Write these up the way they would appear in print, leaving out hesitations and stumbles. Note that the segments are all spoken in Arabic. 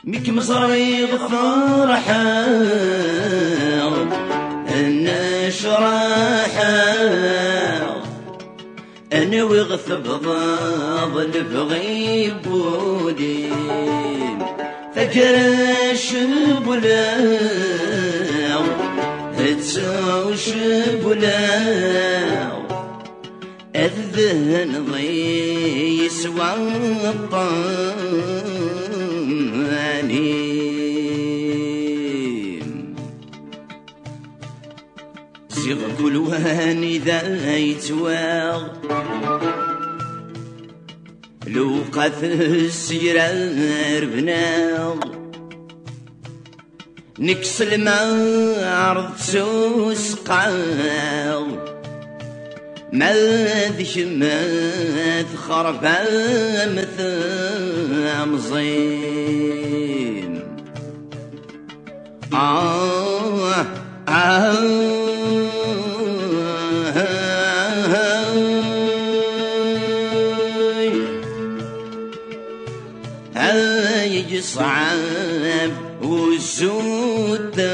ميك مصري فرحة النشرحة أنا وغثب ضاض بغيب ودي فكرش بلاو هتسوش بلاو الذهن ضي يسوى الطانيم زيغ قلوان إذا يتواغ لو قاث السيرة ربناغ نكس الماء عرض سوس قاغ ما ذيش ما تخرب مثل مزين يجي صعب والزود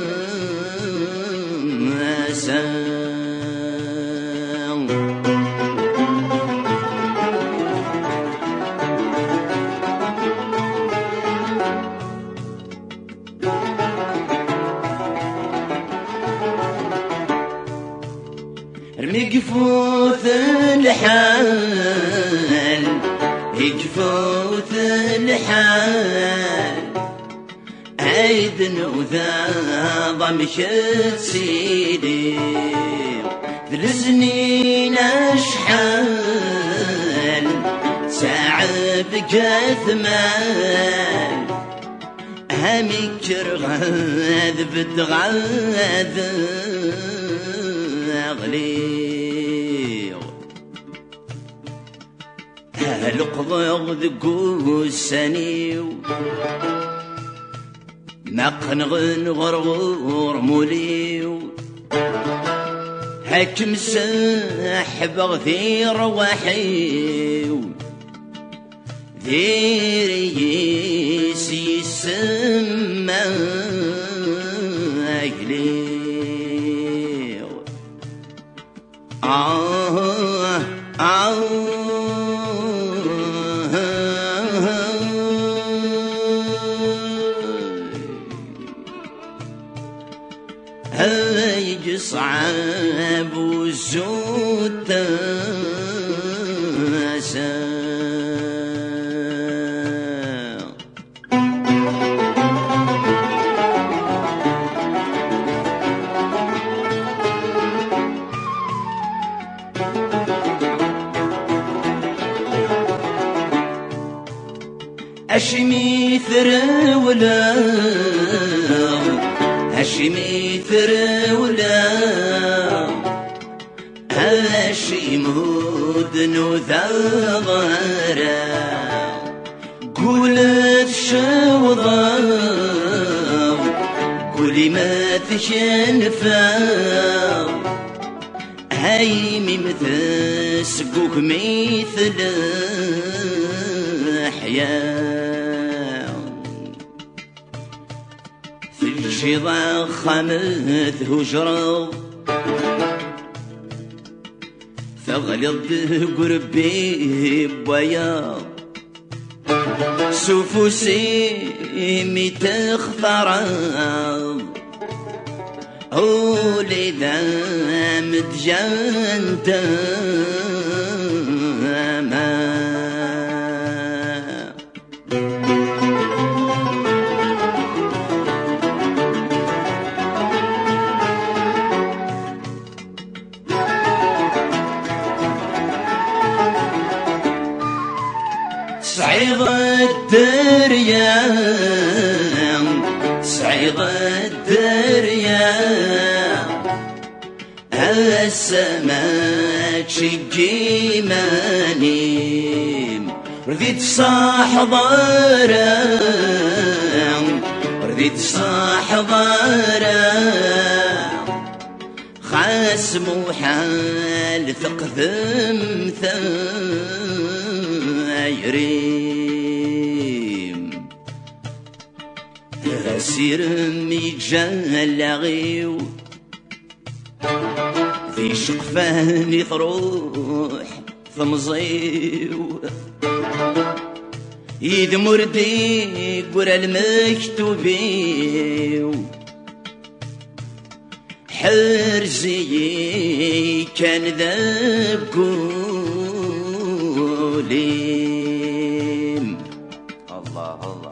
يقفوث الحال يقفوث الحال عيد وذا ضمشت سيدي ذي السنين اشحال تعب كثمان همي كرغاذ بدغاذ أغليغ هالقضغ ذقو السنيو نقنغن غرغور موليو هكم ساحب غثير وحيو ذيري سيسمى أغليغ هاي صعب وزود أشمي ثرولا أشمي ثرولا أشمود نذغرا قولت شوضا قولي ما تشنفا هاي مثل سقوك مثل أحيان في ضخمت هجرة فغلط قربي بياض سفوسي تخفرض هولي ذا متجنت صعيد الدريا صعيد الدريا السماء تشقي مانيم رذيت صاح ضارا رذيت صاح ضارا خاسم وحال ثقثم ثايريم سيرمي جالغيو ذي شقفاني تروح ثمزيو يد مردي قرى المكتوبيو حرزي كان ذا بقوليم الله الله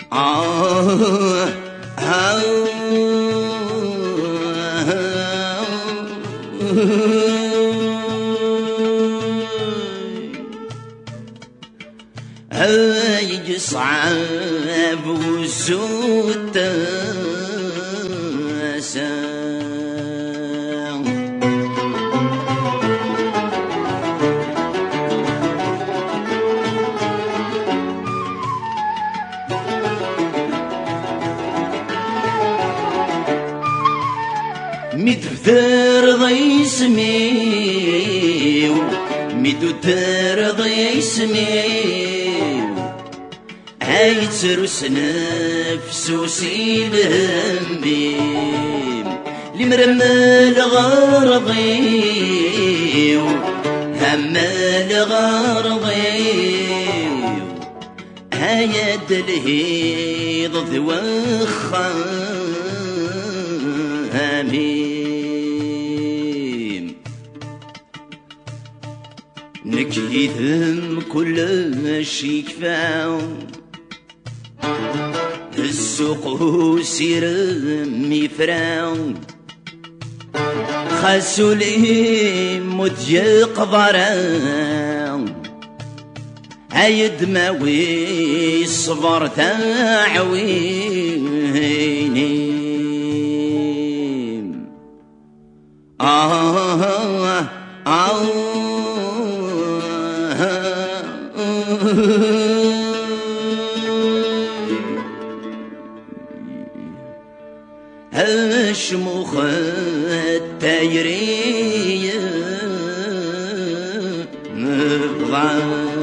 هاي صعب وزود مدفتر ضي سميو مدفتر ضي سميو هاي تروس نفسو سيلهم بيم لمرمى الغرضيو هم الغرضيو هاي الدلهيض ذوخاميم نكيثم كل شي كفاهم السوق سير ميفراو خاسو لي مضيق ضراو هاي دماوي الصبر تاعويني هالشموخ التايرية مبغى